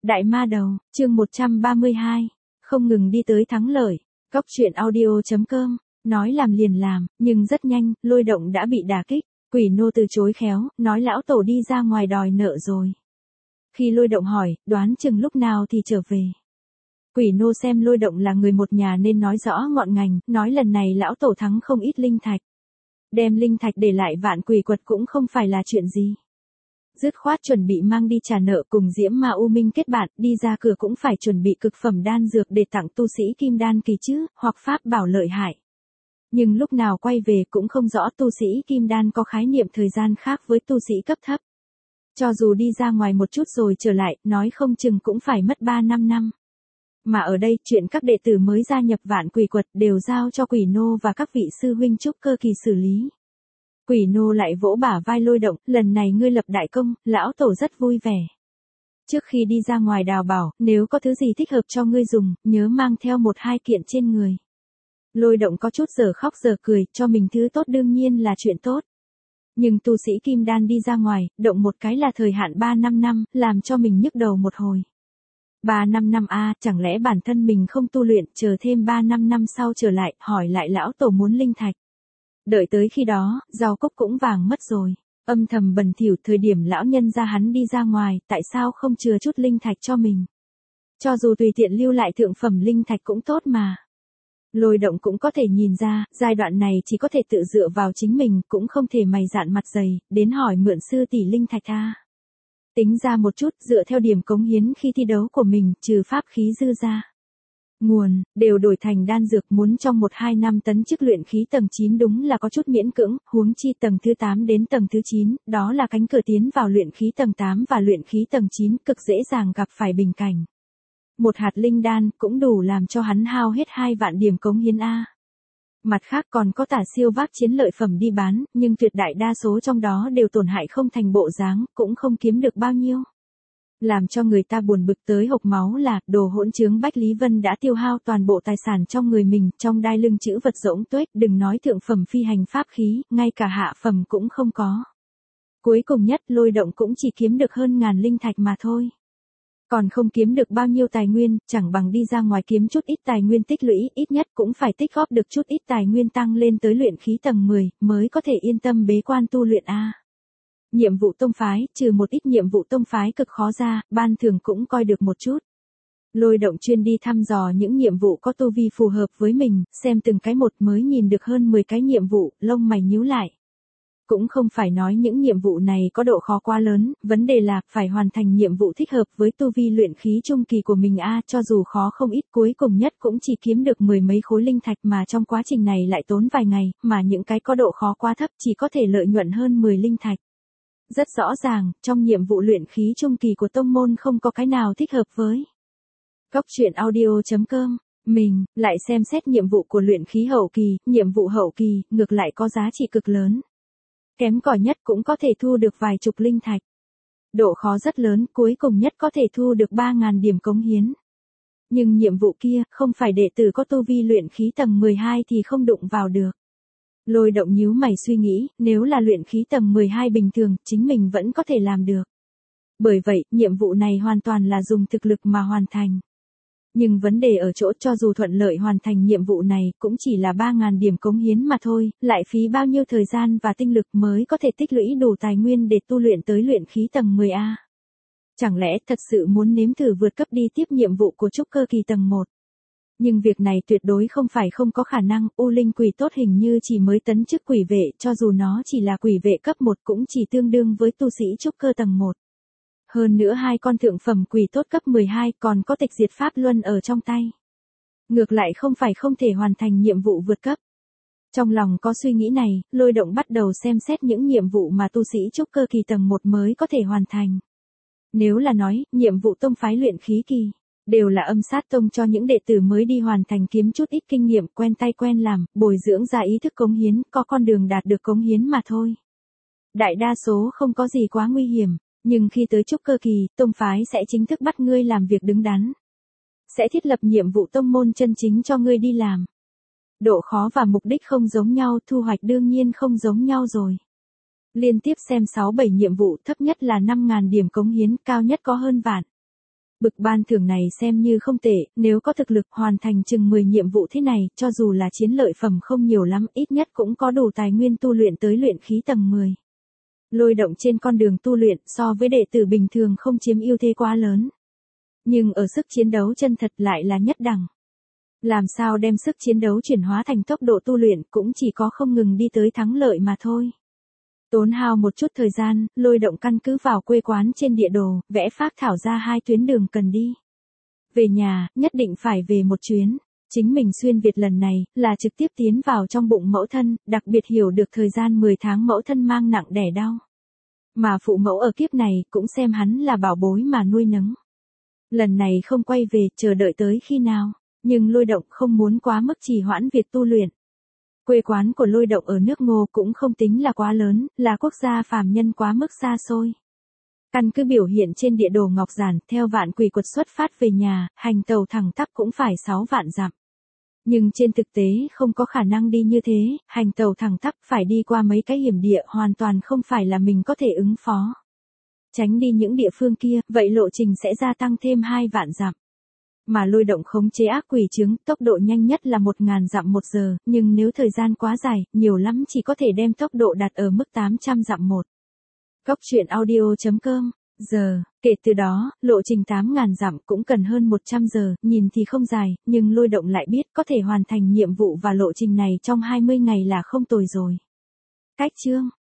Đại ma đầu, chương 132, không ngừng đi tới thắng lợi. Góc truyện audio.com, nói làm liền làm, nhưng rất nhanh, Lôi Động đã bị đả kích. Quỷ nô từ chối khéo, nói lão tổ đi ra ngoài đòi nợ rồi. Khi Lôi Động hỏi, đoán chừng lúc nào thì trở về. Quỷ nô xem Lôi Động là người một nhà nên nói rõ ngọn ngành, nói lần này lão tổ thắng không ít linh thạch. Đem linh thạch để lại Vạn Quỷ Quật cũng không phải là chuyện gì. Dứt khoát chuẩn bị mang đi trả nợ cùng Diễm Ma U Minh kết bạn, đi ra cửa cũng phải chuẩn bị cực phẩm đan dược để tặng tu sĩ kim đan kỳ chứ, hoặc pháp bảo lợi hại. Nhưng lúc nào quay về cũng không rõ tu sĩ kim đan có khái niệm thời gian khác với tu sĩ cấp thấp. Cho dù đi ra ngoài một chút rồi trở lại, nói không chừng cũng phải mất 3-5 năm. Mà ở đây, chuyện các đệ tử mới gia nhập Vạn Quỷ Quật đều giao cho Quỷ nô và các vị sư huynh trúc cơ kỳ xử lý. Quỷ nô lại vỗ bả vai Lôi Động, lần này ngươi lập đại công, lão tổ rất vui vẻ. Trước khi đi ra ngoài đào bảo, nếu có thứ gì thích hợp cho ngươi dùng, nhớ mang theo 1-2 kiện trên người. Lôi Động có chút giờ khóc giờ cười, cho mình thứ tốt đương nhiên là chuyện tốt. Nhưng tu sĩ kim đan đi ra ngoài, động một cái là thời hạn 3-5 năm, làm cho mình nhức đầu một hồi. 3-5 năm chẳng lẽ bản thân mình không tu luyện, chờ thêm 3-5 năm sau trở lại, hỏi lại lão tổ muốn linh thạch. Đợi tới khi đó, rau cúc cũng vàng mất rồi. Âm thầm bần thỉu thời điểm lão nhân ra hắn đi ra ngoài, tại sao không chừa chút linh thạch cho mình. Cho dù tùy tiện lưu lại thượng phẩm linh thạch cũng tốt mà. Lôi Động cũng có thể nhìn ra, giai đoạn này chỉ có thể tự dựa vào chính mình, cũng không thể mày dạn mặt dày, đến hỏi mượn sư tỷ linh thạch Tính ra một chút, dựa theo điểm cống hiến khi thi đấu của mình, trừ pháp khí dư ra. Nguồn, đều đổi thành đan dược, muốn trong 1-2 năm tấn chức luyện khí tầng 9 đúng là có chút miễn cưỡng, huống chi tầng thứ 8 đến tầng thứ 9, đó là cánh cửa tiến vào luyện khí tầng 8 và luyện khí tầng 9, cực dễ dàng gặp phải bình cảnh. Một hạt linh đan cũng đủ làm cho hắn hao hết 2 vạn điểm cống hiến Mặt khác còn có tả siêu vác chiến lợi phẩm đi bán, nhưng tuyệt đại đa số trong đó đều tổn hại không thành bộ dáng, cũng không kiếm được bao nhiêu. Làm cho người ta buồn bực tới hộc máu là, đồ hỗn chứng Bách Lý Vân đã tiêu hao toàn bộ tài sản trong người mình, trong đai lưng chữ vật rỗng tuếch, đừng nói thượng phẩm phi hành pháp khí, ngay cả hạ phẩm cũng không có. Cuối cùng nhất, Lôi Động cũng chỉ kiếm được hơn 1000 linh thạch mà thôi. Còn không kiếm được bao nhiêu tài nguyên, chẳng bằng đi ra ngoài kiếm chút ít tài nguyên tích lũy, ít nhất cũng phải tích góp được chút ít tài nguyên tăng lên tới luyện khí tầng 10, mới có thể yên tâm bế quan tu luyện Nhiệm vụ tông phái, trừ một ít nhiệm vụ tông phái cực khó ra, ban thường cũng coi được một chút. Lôi Động chuyên đi thăm dò những nhiệm vụ có tu vi phù hợp với mình, xem từng cái một mới nhìn được hơn 10 cái nhiệm vụ, lông mày nhíu lại. Cũng không phải nói những nhiệm vụ này có độ khó quá lớn, vấn đề là phải hoàn thành nhiệm vụ thích hợp với tu vi luyện khí trung kỳ của mình cho dù khó không ít cuối cùng nhất cũng chỉ kiếm được 10 mấy khối linh thạch mà trong quá trình này lại tốn vài ngày, mà những cái có độ khó quá thấp chỉ có thể lợi nhuận hơn 10 linh thạch. Rất rõ ràng, trong nhiệm vụ luyện khí trung kỳ của tông môn không có cái nào thích hợp với. Góc truyện audio.com, mình lại xem xét nhiệm vụ của luyện khí hậu kỳ, nhiệm vụ hậu kỳ, ngược lại có giá trị cực lớn. Kém cỏi nhất cũng có thể thu được vài chục linh thạch. Độ khó rất lớn, cuối cùng nhất có thể thu được 3000 điểm cống hiến. Nhưng nhiệm vụ kia, không phải đệ tử có tu vi luyện khí tầng 12 thì không đụng vào được. Lôi Động nhíu mày suy nghĩ, nếu là luyện khí tầng 12 bình thường, chính mình vẫn có thể làm được. Bởi vậy, nhiệm vụ này hoàn toàn là dùng thực lực mà hoàn thành. Nhưng vấn đề ở chỗ cho dù thuận lợi hoàn thành nhiệm vụ này, cũng chỉ là 3000 điểm cống hiến mà thôi, lại phí bao nhiêu thời gian và tinh lực mới có thể tích lũy đủ tài nguyên để tu luyện tới luyện khí tầng 10 Chẳng lẽ thật sự muốn nếm thử vượt cấp đi tiếp nhiệm vụ của trúc cơ kỳ tầng 1? Nhưng việc này tuyệt đối không phải không có khả năng, U Linh quỷ tốt hình như chỉ mới tấn chức quỷ vệ, cho dù nó chỉ là quỷ vệ cấp 1 cũng chỉ tương đương với tu sĩ trúc cơ tầng 1. Hơn nữa 2 con thượng phẩm quỷ tốt cấp 12 còn có tịch diệt pháp luân ở trong tay. Ngược lại không phải không thể hoàn thành nhiệm vụ vượt cấp. Trong lòng có suy nghĩ này, Lôi Động bắt đầu xem xét những nhiệm vụ mà tu sĩ trúc cơ kỳ tầng 1 mới có thể hoàn thành. Nếu là nói, nhiệm vụ tông phái luyện khí kỳ, đều là âm sát tông cho những đệ tử mới đi hoàn thành kiếm chút ít kinh nghiệm, quen tay quen làm, bồi dưỡng ra ý thức cống hiến, có con đường đạt được cống hiến mà thôi. Đại đa số không có gì quá nguy hiểm. Nhưng khi tới trúc cơ kỳ, tông phái sẽ chính thức bắt ngươi làm việc đứng đắn. Sẽ thiết lập nhiệm vụ tông môn chân chính cho ngươi đi làm. Độ khó và mục đích không giống nhau, thu hoạch đương nhiên không giống nhau rồi. Liên tiếp xem 6-7 nhiệm vụ, thấp nhất là 5000 điểm cống hiến, cao nhất có hơn vạn. Bực ban thưởng này xem như không tệ, nếu có thực lực hoàn thành chừng 10 nhiệm vụ thế này, cho dù là chiến lợi phẩm không nhiều lắm, ít nhất cũng có đủ tài nguyên tu luyện tới luyện khí tầng 10. Lôi động trên con đường tu luyện so với đệ tử bình thường không chiếm ưu thế quá lớn. Nhưng ở sức chiến đấu chân thật lại là nhất đẳng. Làm sao đem sức chiến đấu chuyển hóa thành tốc độ tu luyện cũng chỉ có không ngừng đi tới thắng lợi mà thôi. Tốn hao một chút thời gian, lôi động căn cứ vào quê quán trên địa đồ, vẽ phác thảo ra 2 tuyến đường cần đi. Về nhà, nhất định phải về một chuyến. Chính mình xuyên Việt lần này, là trực tiếp tiến vào trong bụng mẫu thân, đặc biệt hiểu được thời gian 10 tháng mẫu thân mang nặng đẻ đau. Mà phụ mẫu ở kiếp này cũng xem hắn là bảo bối mà nuôi nấng. Lần này không quay về, chờ đợi tới khi nào, nhưng lôi động không muốn quá mức trì hoãn việc tu luyện. Quê quán của lôi động ở nước Ngô cũng không tính là quá lớn, là quốc gia phàm nhân quá mức xa xôi. Căn cứ biểu hiện trên địa đồ ngọc giản, theo Vạn Quỷ Quật xuất phát về nhà, hành tàu thẳng tắp cũng phải 6 vạn dặm. Nhưng trên thực tế không có khả năng đi như thế, hành tàu thẳng tắp phải đi qua mấy cái hiểm địa hoàn toàn không phải là mình có thể ứng phó. Tránh đi những địa phương kia, vậy lộ trình sẽ gia tăng thêm 2 vạn dặm. Mà lôi động khống chế ác quỷ trứng, tốc độ nhanh nhất là 1000 dặm một giờ, nhưng nếu thời gian quá dài, nhiều lắm chỉ có thể đem tốc độ đặt ở mức 800 dặm một. Cốc truyện audio.com. Giờ, kể từ đó, lộ trình 8.000 dặm cũng cần hơn 100 giờ, nhìn thì không dài, nhưng lôi động lại biết có thể hoàn thành nhiệm vụ và lộ trình này trong 20 ngày là không tồi rồi. Cách chương